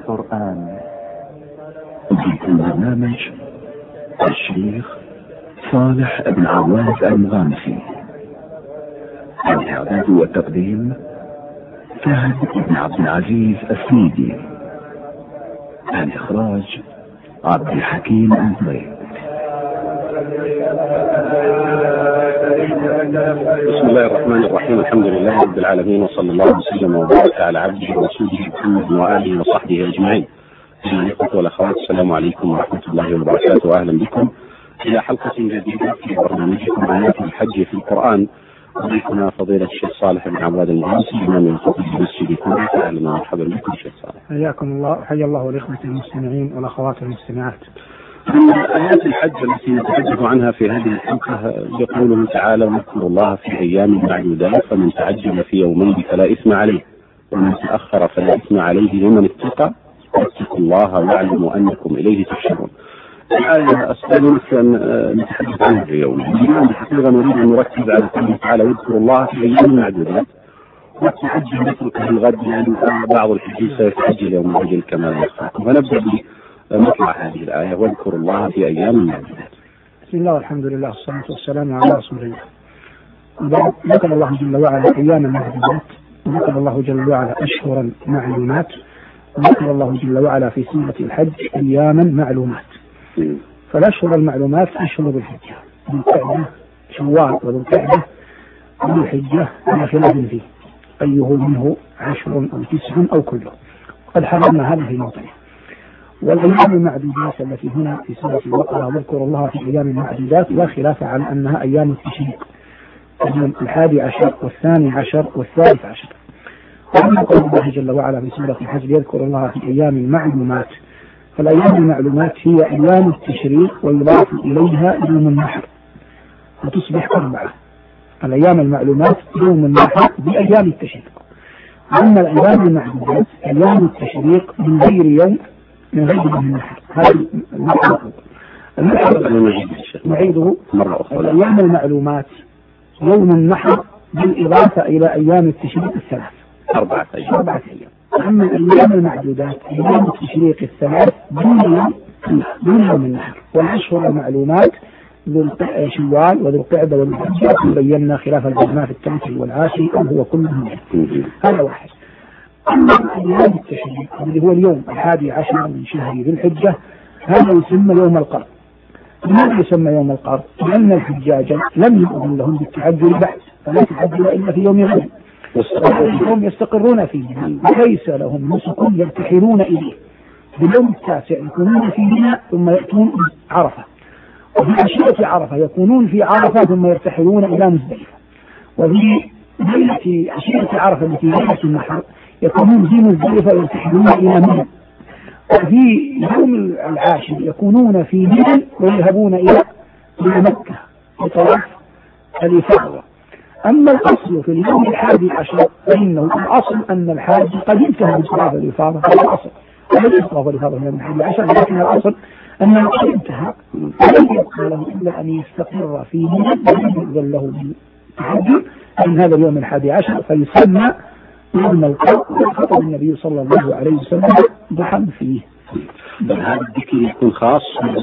القرآن. البرنامج الشيخ صالح بن عواد المغامسي. الإعداد والتقديم فهد بن عبد العزيز السيدي. الإخراج عبد الحكيم الزبير. بسم الله الرحمن الرحيم. الحمد لله رب العالمين، وصلى الله وسلم وبارك على عبده ورسوله محمد وآله وصحبه أجمعين. أيها الإخوة والأخوات، السلام عليكم ورحمة الله وبركاته، وأهلا بكم إلى حلقة جديدة في برنامجكم آيات الحج في القرآن. ضيفنا فضيلة الشيخ صالح بن عواد المغامسي إمام الخطيب المسجد كله. أهلا ومرحبا بكم شيخ صالح. حياكم الله، حيا الله الإخوة المستمعين والأخوات المستمعات. آيات الحج التي نتحدث عنها في هذه الحلقة يقوله تعالى: واذكروا الله في أيام معدودات، فمن تعجل في يومين فلا إثم عليه ومن تأخر فلا إثم عليه لمن اتقى واتقوا الله واعلموا أنكم إليه تحشرون. الآية أسأل أن نتحدث عنها في يوم. اليوم حقيقة نريد أن نركز على قوله تعالى: واذكروا الله في أيام معدودات، والتعجل نتركه الغد لأن بعض الحجيج سيتعجل يوم العيد كما يخاف. فنبدأ بمطلع هذه الآية: واذكروا الله في أيام معدودات. بسم الله والحمد لله والصلاة والسلام على رسول الله. ذكر الله جل وعلا أياما معدودات، وذكر الله جل وعلا أشهرا معلومات، وذكر الله جل وعلا في سورة الحج أياما معلومات. فالأشهر المعلومات أشهر الحجة، ذو القعدة شوال وذو القعدة وذو الحجة على خلاف فيه أيه منه 10 أو 9 أو كله، قد حرمنا هذا في موطنه. والأيام المعدودات التي هنا في سورة البقرة: واذكروا الله في أيام معدودات، لا خلاف عن أنها أيام التشريق، اليوم 11 و12 و13. وأما قول الله جل وعلا في سورة الحج: يذكر الله في أيام معلومات، فالأيام المعلومات هي أيام التشريق ويضاف إليها يوم النحر وتصبح 4. الأيام المعلومات يوم النحر بأيام التشريق. أما الأيام المعدودات أيام التشريق من غير يوم يوم النحر. هذا النحر نعيده مرة أخرى. الأيام المعلومات يوم النحر بالإضافة إلى أيام التشريق 4 أيام. أما الأيام المعدودات أيام التشريق 3 دون يوم النحر. والأشهر المعلومات ذو شوال وذو القعدة وذو الحجة، بينا خلاف الجماعة في التمثيل والعاشر أو هو كله. هذا واحد. أما أيام التشريق الذي هو اليوم 11 من شهر ذي الحجة، هذا يسمى يوم القر. لماذا يسمى يوم القر؟ لأن الحجاج لم يؤذن لهم بالتعجل بعد، فلا تعجل إلا في يوم غد هم يستقرون فيه، وليس لهم نسك يرتحلون إليه. باليوم 9 يكونون في منى ثم يأتون عرفة، وفي عشية عرفة يكونون في عرفة ثم يرتحلون إلى مزدلفة، وفي ليلة عشية عرفة التي ليلة النحر يكونون في مزدلفة ويرتحلون إلى منى، وفي يوم العاشر يكونون في منى ويذهبون إلى مكة لطواف الإفاضة. أما الأصل في اليوم 11 فإنه الأصل أن الحاج قد انتهى بطواف الإفاضة، هذا الأصل. وليس طواف الإفاضة من 11، لكن الأصل أنه قد انتهى، ولم يبقى له إلا أن يستقر في منى ولم يؤذن له بالتعجل من هذا اليوم 11، فيسمى يوم القر. خطب النبي صلى الله عليه وسلم ضحى فيه. بل هذا الذكر يكون خاص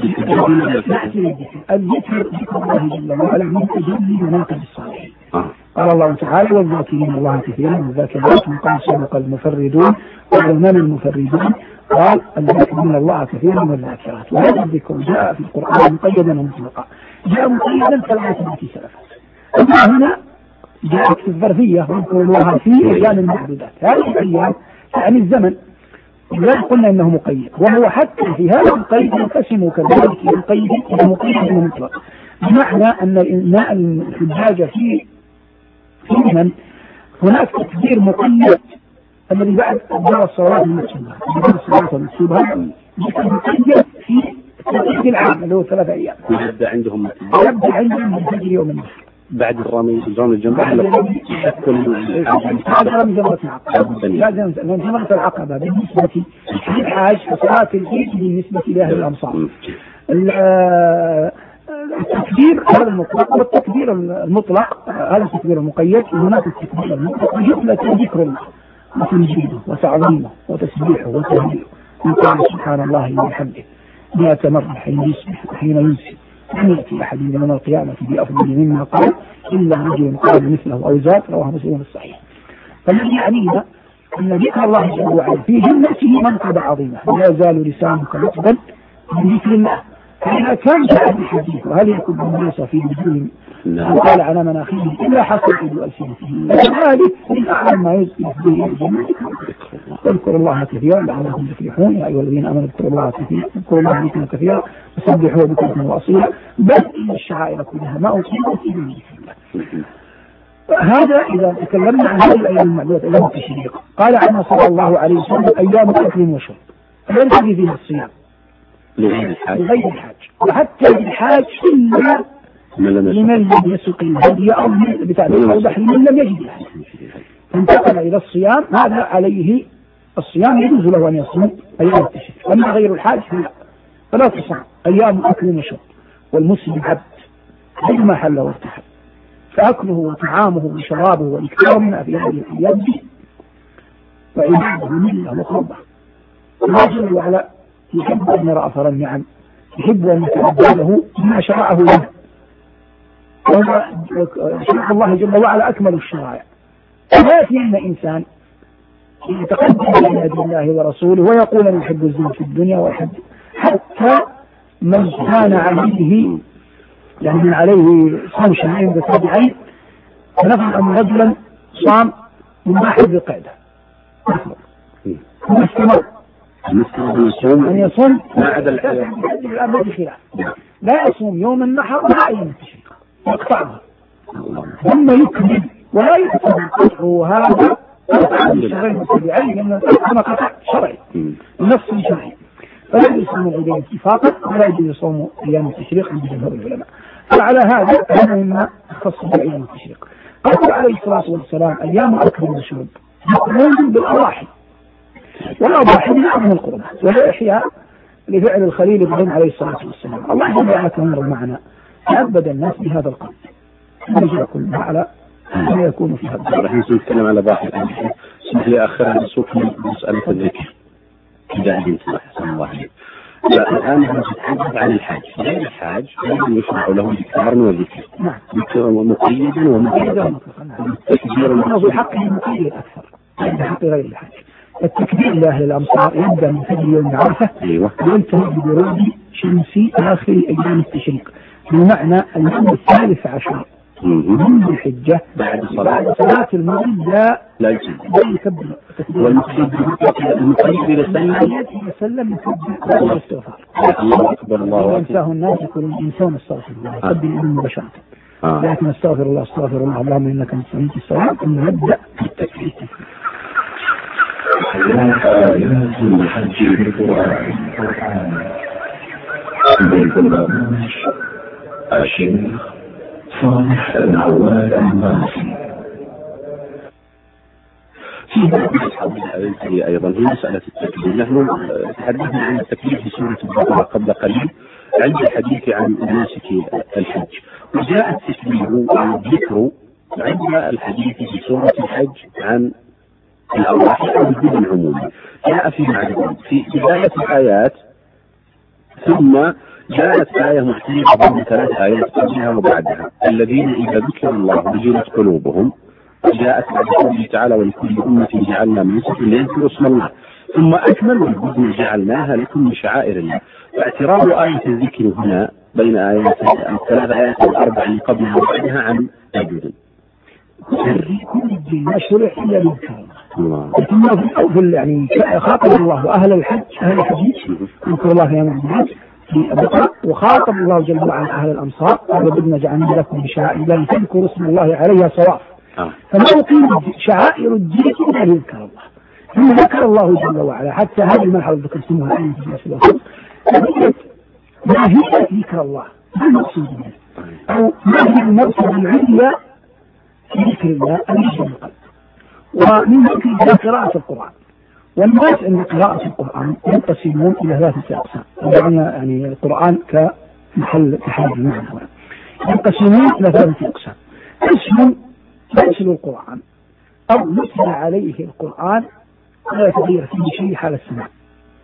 الذكر ذكر الله جل وعلا من تجلي مناقب الصالحين. قال الله تعالى: والذاكرين الله كثيرا والذاكرات وقد سبق المفردون ومن المفردون. قال: الذاكرين الله كثيرا والذاكرات. وهذا الذكر جاء في القرآن مقيدا ومطلقا، جاء مقيدا كالآيات التي سلفت. أما هنا جاءت في الظرفية: واذكروا الله في أيام المعدودات. هذه الأيام يعني الزمن، ولذلك قلنا انه مقيد، وهو حتى في هذا القيد ينقسم كذلك الى القيد الى مقيد ومطلق، بمعنى ان الحجاج في من هناك تكبير مقيد الذي بعد الصلاه المكتوبه، مقيد في التكبير العام اللي هو 3 أيام. يبدا عندهم من فجر يوم النحر بعد الرمي الجمرة. هذا رمي جمرة العقبة بالنسبة للحاج، وصلاة العيد بالنسبة لأهل الأمصار. التكبير هذا المطلق، والتكبير المطلق هذا التكبير المقيد. هناك التكبير المطلق جملة ذكر الله وتمجيده وتعظيمه وتسبيحه وتهليله، يقول سبحان الله وبحمده 100 مرة حين يصبح وحين يمسي. لم يأتي أحد يوم القيامة بأفضل مما قال إلا رجل قال مثله أو زاد، رواه مسلم الصحيح. فالذي يعنينا أن ذكر الله جل وعلا في جنته منقبة عظيمة، لا يزال لسانك رطبا من ذكر الله. فإذا كان جاء الحديث وهل يكون الناس في وجوههم وقال على مناخيهم إلا حصل ألسنتهم، وكذلك من أعلم ما يزكي به الجنة اذكروا الله كثيرا لعلكم تفلحون. يا أيها الذين آمنوا اذكروا الله كثيرا، اذكروا الله ذكرا كثيرا وسبحوه بكرة وأصيلا، بل إن الشعائر كلها ما أصيبت إلا من ذكر الله. هذا إذا تكلمنا عن هذه الأيام المعدودة أيام التشريق. قال عنها صلى الله عليه وسلم أيام أكل وشرب لا ينتهي فيها الصيام لغير الحاج، وحتى الحاج إلا لمن لم يسق الهدي أو بتعبير أوضح لمن لم يجد الهدي. فانتقل إلى الصيام، هذا عليه الصيام يجوز له أن يصوم أيام التشريق. أما غير الحاج فلا تصام أيام أكل وشرب. والمسلم عبد بما حل وارتحل، فأكله وطعامه وشرابه والإكثار من في هذه الأيام وعباده منه وقربه. الله جل وعلا يحب أن يرى أثر النعم، يحب أن يتعبد له بما شرعه له. شرع الله جل وعلا أكمل الشرائع. لا يأتي أن إنسان يتقدم بين يدي الله ورسوله ويقول أنا أحب الزهد في الدنيا وأحب، حتى من كان عليه يعني من عليه صوم شهرين متتابعين، فنفرض أن رجلا صام من واحد ذي القعدة ثم استمر أن يصوم ما عدا الخلاف، لا يصوم يوم النحر ولا أيام التشريق، يقطعها ثم يكمل ولا يقطع قطعه هذا الشهرين متتابعين، لأن هذا قطع شرعي نص شرعي، فلا يصوم العيدين اتفاقا ولا يجوز صوم أيام التشريق عند جمهور العلماء. فعلى هذا مما يخص بأيام التشريق. قال عليه الصلاة والسلام أيام أكل وشرب مقرون بالأضاحي، والأضاحي من أعظم القربات والإحياء لفعل الخليل إبراهيم عليه الصلاة والسلام. الله جل وعلا تمر معنا تعبد الناس بهذا القول نجد كلها على ما يكون في هذا. الحين نتكلم على ضاحي، اسمح لي آخرها نسوق من مسألة الذكر إذا عندي سمح الله عليك. الآن نتحدث عن الحاج. غير الحاج يشرع له الإكثار والذكر مقيدا ومقيدا. التكبير حقه مقيد أكثر عند حق غير الحاج. التكبير لأهل الأمصار يبدأ من فجر يوم عرفة وينتهي ببروج شمس آخر أيام التشريق، بمعنى اليوم 13 من الحجة بعد صلاة المغرب لا يكبر. والمقيد إذا سلم يكبر والاستغفار. الله أكبر الله ينساه الناس يقولون إنسان استغفر الله يقبل إذن مباشرة، لكن استغفر الله اللهم إنك من سميت الصلاة ثم نبدأ بالتكبير. آيات الحج في القرآن بالبرنامج الشيخ صالح العواد الماسي. في هذه أيضا هي مسألة التكبير. نحن تحدثنا عن التكبير في سورة البقرة قبل قليل عند الحديث عن ناسك الحج، وجاء التكبير والذكر عند الحديث في سورة الحج عن الأضاحي أو الدين عموما. جاء في معرفة في بداية الآيات، ثم جاءت آية محتملة ضمن 3 آيات قبلها وبعدها، الذين إذا ذكر الله وجلت قلوبهم. جاءت بعد قوله تعالى ولكل أمة جعلنا منسكا ليذكروا اسم الله، ثم أكمل والبدن جعلناها لكم من شعائر الله. فاعتراض آية الذكر هنا بين آيات 3 آيات الأربع اللي قبلها وبعدها عن البدن. كل الدين ما شرع إلا بالكرم، لكن في الأول يعني خاطب الله أهل الحج أهل الحديث يذكر الله في يوم في البقرة، وخاطب الله جل وعلا أهل الأمصار وبدنا جعلنا لكم بشعائر الله تذكروا اسم الله عليها صواف. فما يقيم شعائر الدين إلا يذكر الله. ثم ذكر الله جل وعلا حتى هذه المرحلة ذكر اسمها أن ما هي ذكر الله، ما المقصود منه أو ما هي المرتبة العليا في ذكر الله الذي القلب. ومن ذكر قراءة القرآن، والناس عند قراءة القرآن ينقسمون إلى 3 أقسام، يعني القرآن كمحل تحديد المعنى ينقسمون إلى 3 أقسام. قسم يتلو القرآن أو يتلى عليه القرآن ولا يتغير فيه شيء حال السماع،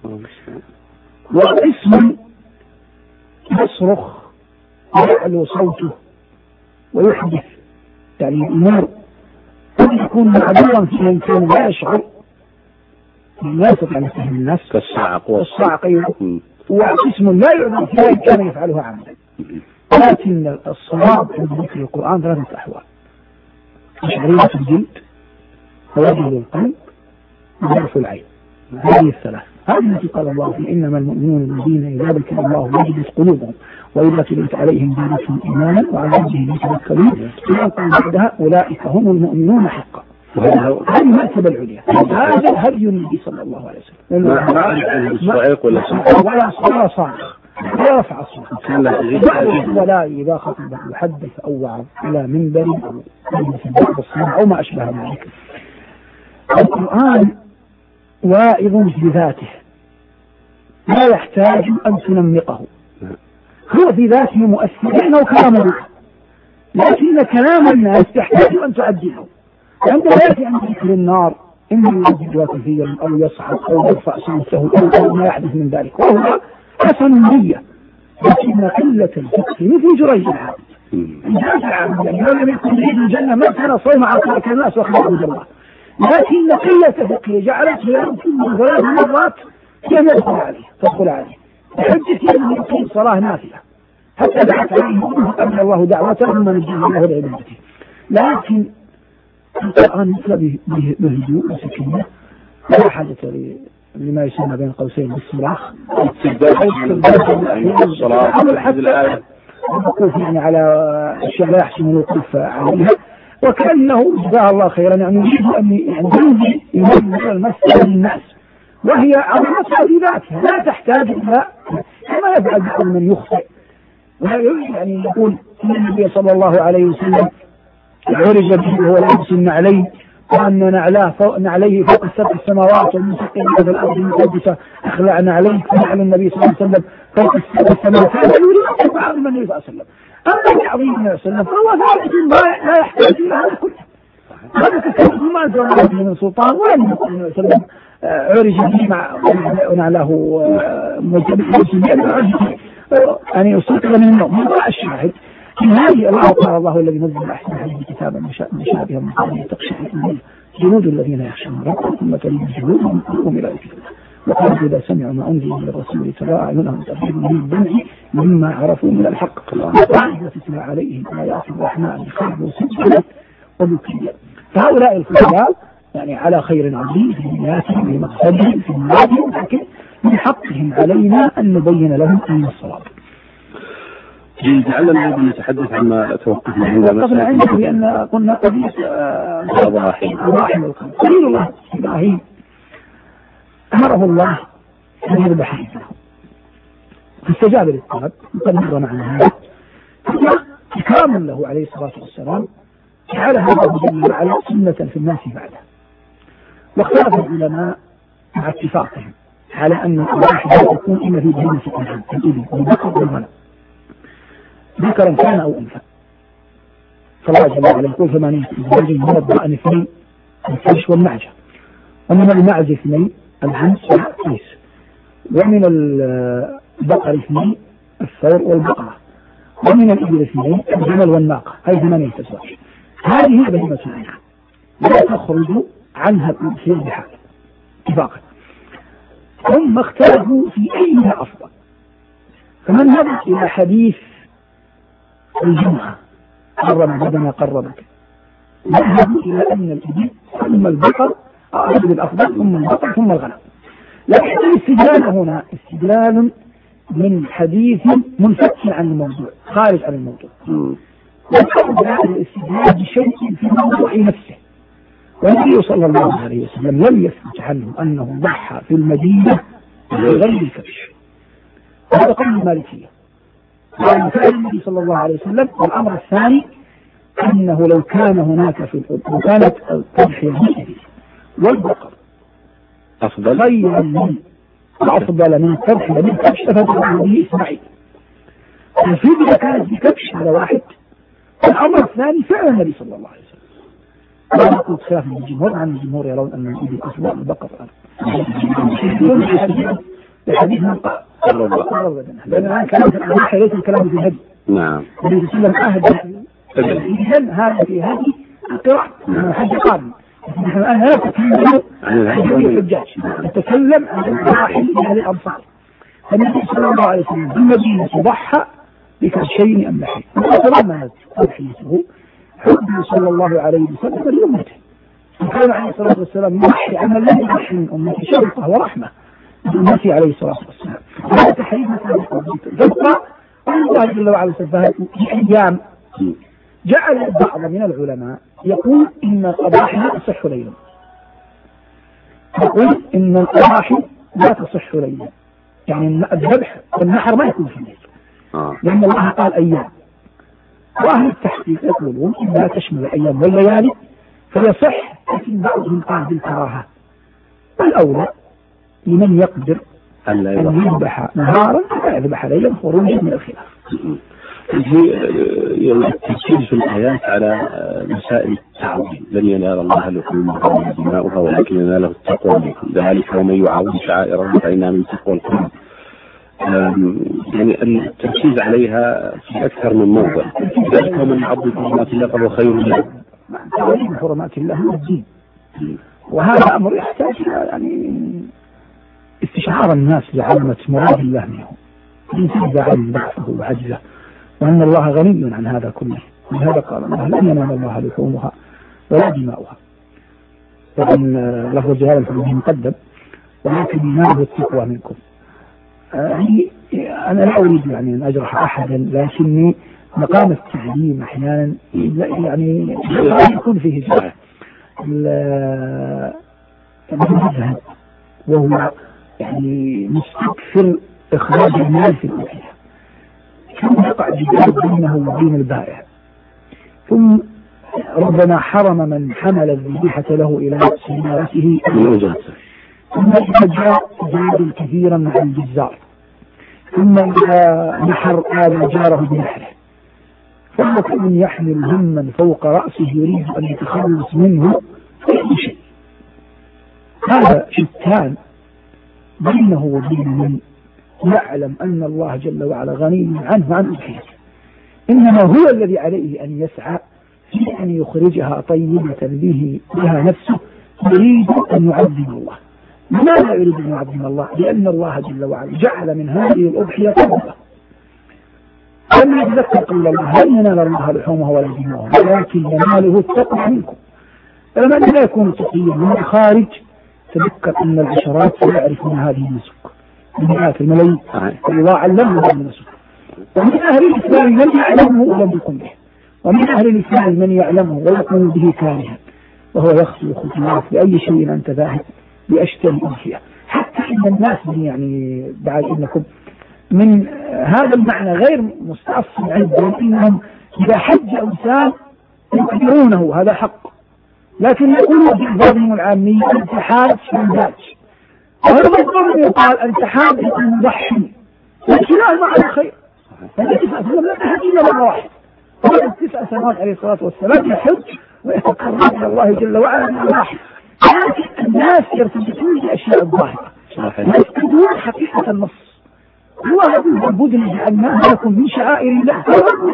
وقسم يصرخ ويعلو صوته ويحدث يعني الأمور قد يكون معذورا في الإنسان لا يشعر لا يستطيع أن يفهم الناس كالصاعق وقسم لا يعلم فيها كان يفعلها عمدا. لكن الصواب عند ذكر القرآن ثلاثة أحوال: تشعرية الجلد ووجه القلب وظرف العين. هذه الثلاث هذه التي قال الله في إنما المؤمنون الذين إذا ذكر الله وجلت قلوبهم وإذا تليت عليهم زادتهم إيمانا وعلى ربهم يتوكلون بعدها أولئك هم المؤمنون حقا. هذه المرتبة العليا. هذا هدي النبي صلى الله عليه وسلم. ما أعرف الصعيق ولا صارخ لا رفع الصوت ولا إذا خطب يحدث أو وعظ إلى منبر أو في بعض الصنع أو ما أشبه ذلك. القرآن واعظ بذاته لا يحتاج أن تنمقه، هو في ذاته مؤثر لأنه كلام الله، لكن كلام الناس يحتاج أن تعدله. عندما يأتي عن ذكر النار إما يجد كثيرا أو يصعد أو يرفع صوته أو ما يحدث من ذلك وهو حسن النية، لكن قلة الفقه مثل جريج العابد يعني لو لم يكن يريد الجنة ما كان صوم على ترك الناس وخلق الله، لكن قلة فقه جعلته يمكن 3 مرات لم تدخل عليه بحجة أنه يقيم صلاة نافلة حتى دعت عليه أن الله دعوته ثم نجيه الله لعبادته. لكن القرآن مثل بهدوء وسكينة لا حاجة لما يسمى بين قوسين بالصراخ الوقوف يعني على أشياء لا يحسن الوقوف عليها، وكأنه جزاه الله خيرا يعني يريد أن ينزل المسألة للناس وهي عظمتها في ذاتها لا تحتاج إلى كما يفعل بعض من يخطئ يعني يقول إن النبي صلى الله عليه وسلم عرج به وهو لابس النعلين وأن نعليه فوق 7 السماوات والمسقين هذا الأرض المقدسة أخلعنا عليه فنعل النبي صلى الله عليه وسلم فوق 7 السماوات هذا يريد أن يعظم النبي صلى الله عليه وسلم. أما تعظيم النبي صلى الله عليه وسلم فهو ثابت لا يحتاج إلى هذا كله. هذا كتاب ما أنزل الله من سلطان ولم يقل النبي صلى الله عليه وسلم عرج به مع ونعله يعني يستيقظ من النوم من ضاع الشاهد إن هذه الله قال الله الذي نزل أحسن حديث كتابا مشابها من قبل تقشعر منه جنود الذين يخشون ربهم ثم تلين جنودهم قلوبهم إلى ذكر الله وقالوا إذا سمعوا ما أنزل من الرسول ترى أعينهم تفيض من الدمع مما عرفوا من الحق وإذا تتلى عليهم آيات الرحمن خرجوا سجدا وبكيا. فهؤلاء الفقهاء يعني على خير عظيم في نياتهم في مقصدهم في نياتهم، لكن من حقهم علينا أن نبين لهم أن الصواب. لعلنا نتحدث عما توقفنا عنده بأن قلنا قضية الرحم القلب. خليل الله إبراهيم أمره الله أن يذبح ابنه فاستجاب للطلب وقد مر معنا هذا إكراما له عليه الصلاة والسلام جعل هذا جل وعلا سنة في الناس بعده. واختلف العلماء مع اتفاقهم على أن الواحد يكون إما في بهيمة الأنعام الإبل والبقر والغنم ذكرا كان أو أنثى. فالله جل وعلا يقول 8 أزواج من الضأن 2 الكبش والمعجة، ومن المعز 2 العنس والقيس، ومن البقر 2 الثور والبقرة، ومن الإبل 2 الجمل والناقة. هذه 8 أزواج. هذه بهيمة الأنعام لا تخرج عنها في البحار اتفاقا. ثم اختلفوا في أيها أفضل، فمن نظر إلى حديث الجمعة قرب بدنا قربك نذهب إلى أن الإبل ثم البقر الإبل الأفضل ثم البقر ثم الغنم. لكن الاستدلال هنا استدلال من حديث منفك عن الموضوع خارج عن الموضوع، وقد هذا الاستدلال بشيء في الموضوع نفسه. والنبي صلى الله عليه وسلم لم يثبت عنه أنه ضحى في المدينة بغير الكبش، هذا قول المالكية وعن فعل النبي صلى الله عليه وسلم. والأمر الثاني أنه لو كان هناك في الأرض وكانت التضحية بالإبل والبقر أفضل من التضحية بالكبش لفتح به إسماعيل. الفدية كانت بكبش هذا واحد. الأمر الثاني فعل النبي صلى الله عليه وسلم. لا نقول خلاف من الجمهور، عن الجمهور يرون أن الإبل أفضل البقر في حديث من قرب بدنه، لأن الآن كلام في الأضاحي ليس الكلام في الهدي. نعم. النبي صلى الله عليه وسلم أهدى إذن هذا في هدي القراء حج قادم. نحن الآن لا نتكلم عن الحجاج، نتكلم عن الأضاحي لأهل الأمصار. فالنبي صلى الله عليه وسلم بالمدينة ضحى بكبشين أملحين، وتضمنت تضحيته حبه صلى الله عليه وسلم لأمته. وكان عليه الصلاة والسلام يضحي عن الذي يضحي من أمته شرطة ورحمة بأمته عليه الصلاة والسلام. هذا تحريم تبقى الله جل وعلا سبحانه في أيام. جعل بعض من العلماء يقول إن الأضاحي لا تصح ليلا، يقول إن الأضاحي لا تصح ليلا، يعني الذبح والنحر ما يكون في الليل، لأن الله قال أيام. وأهل التحقيق يقولون إنها تشمل الأيام والليالي فيصح، لكن بعضهم قال بالكراهة. الأولى لمن يقدر أن يذبح نهارا لا يذبح ليلا خروجا من الخلاف. التركيز في الآيات على مسائل التعظيم، لن ينال الله لحومها ولا دماؤها ولكن يناله التقوى منكم، ذلك ومن يعظم شعائر الله فإنها من تقوى القلوب. يعني التركيز عليها في أكثر من موضع، ذلك ومن يعظم حرمات الله فهو خير له. تعظيم حرمات الله هو الدين، وهذا أمر يحتاج إلى يعني استشعار الناس لعظمة مراد الله منهم، ينسى عن ضعفه وعجزه، وأن الله غني عن هذا كله. ولهذا قال الله لن ينال الله لحومها ولا دماؤها. طبعا لفظ جلال الحدود مقدم، ولكن يناله التقوى منكم. يعني أنا لا أريد يعني أن أجرح أحدا، لكني مقام التعليم أحيانا يعني يكون فيه جرح. المذهب وهو يعني مستكثر إخراج المال في الأضحية، ثم يقع جدال بينه وبين البائع، ثم ربنا حرم من حمل الذبيحة له إلى سيارته، ثم إذا جاء زاد كثيرا مع الجزار، ثم إذا نحر آل جاره بنحره، فكل يحمل هما فوق رأسه يريد أن يتخلص منه فأي شيء. هذا شتان بينه وبين من يعلم أن الله جل وعلا غني عنه عن أضحيته، إنما هو الذي عليه أن يسعى في أن يخرجها طيبة به بها نفسه، يريد أن يعظم الله. لماذا يريد أن يعظم الله؟ لأن الله جل وعلا جعل من هذه الأضحية قربة. لما يتذكر قول الله لن ينال الله لحومها ولا دماؤها ولكن يناله التقوى منكم، فلما لا يكون تقيا من الخارج تذكر أن العشرات يعرفون هذه النسك، مئات الملايين، الله علمهم هذه النسك. ومن أهل الإسلام من يعلمه ولم يكن به، ومن أهل الإسلام من يعلمه ويكون به كارها، وهو يخطئ خطوات بأي شيء أنت ذاهب لأشتري أضحية. حتى إن الناس يعني بعد إنكم من هذا المعنى غير مستأصل عندهم، إنهم إذا حج إنسان يكبرونه، هذا حق، لكن يقولوا بإعظامهم العامية أنت حاج من ذاك، وهذا مضمون يقال أنت حاج من مضحي، لكن لا معنى خير. فالنبي صلى الله عليه وسلم لا تحج إلا مرة واحدة، وقد 9 سنوات عليه الصلاة والسلام يحج ويتقرب إلى الله جل وعلا من واحد. لكن الناس يرتبطون بأشياء الظاهرة، يفقدون حقيقة النص. الله يقول والبدن جعلناها لكم من شعائر الله،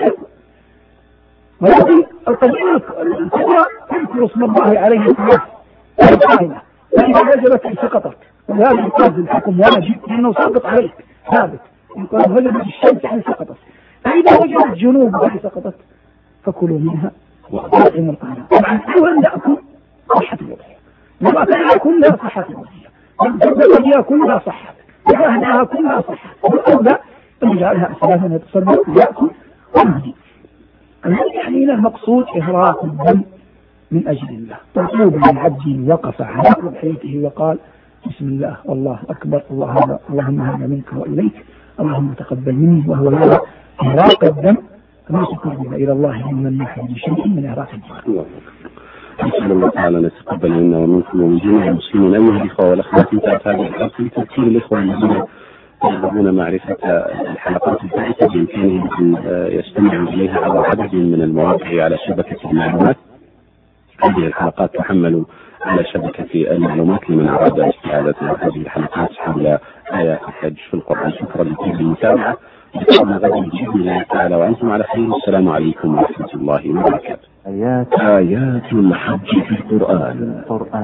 ولكن القضية الكبرى تذكر اسم الله عليه الصلاة، فإذا وجبت سقطت، وهذا يقال الحكم واجب لأنه سقط عليك ثابت، يقال وجبت الشمس يعني سقطت، فإذا وجبت جنوب يعني سقطت فكلوا منها وأطعموا الطعام. طبعا أولا نأكل صحة الوضعية، لما تأكل لا صحة الوضعية، لما يأكل لا صحة، وأهلها كلها صحة، والأولى أن يجعلها أسلافا يتصدق ويأكل ويهدي. يعني المقصود إهراق الدم من أجل الله. مطلوب من عبد وقف على أضحيته وقال بسم الله والله أكبر، اللهم هذا منك وإليك، اللهم تقبل مني، وهو يرى إهراق الدم كما تقرب إلى الله من يحب شيء من إهراق الدم. نسأل الله تعالى أن يتقبل منا ومنكم ومن جميع المسلمين. أيها الإخوة والأخوات، انتهت هذه الحلقة لتذكير الإخوة الذين يرغبون معرفة الحلقات الفائتة بإمكانهم أن يستمعوا إليها على عدد من المواقع على شبكة المعلومات. هذه الحلقات تحمل على شبكة المعلومات لمن أراد استعادة هذه الحلقات حول آيات الحج في القرآن. شكرا لكم للمتابعة. بإذن غدا بإذن الله تعالى وأنتم على خير. السلام عليكم ورحمة الله وبركاته. آيات الحج في القرآن.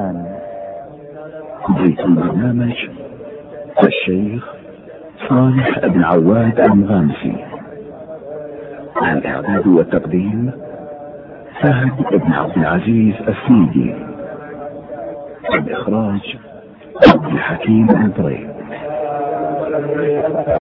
ضيف البرنامج الشيخ صالح بن عواد المغامسي. الإعداد والتقديم فهد بن عبد العزيز السيدي. الإخراج عبد الحكيم البريد.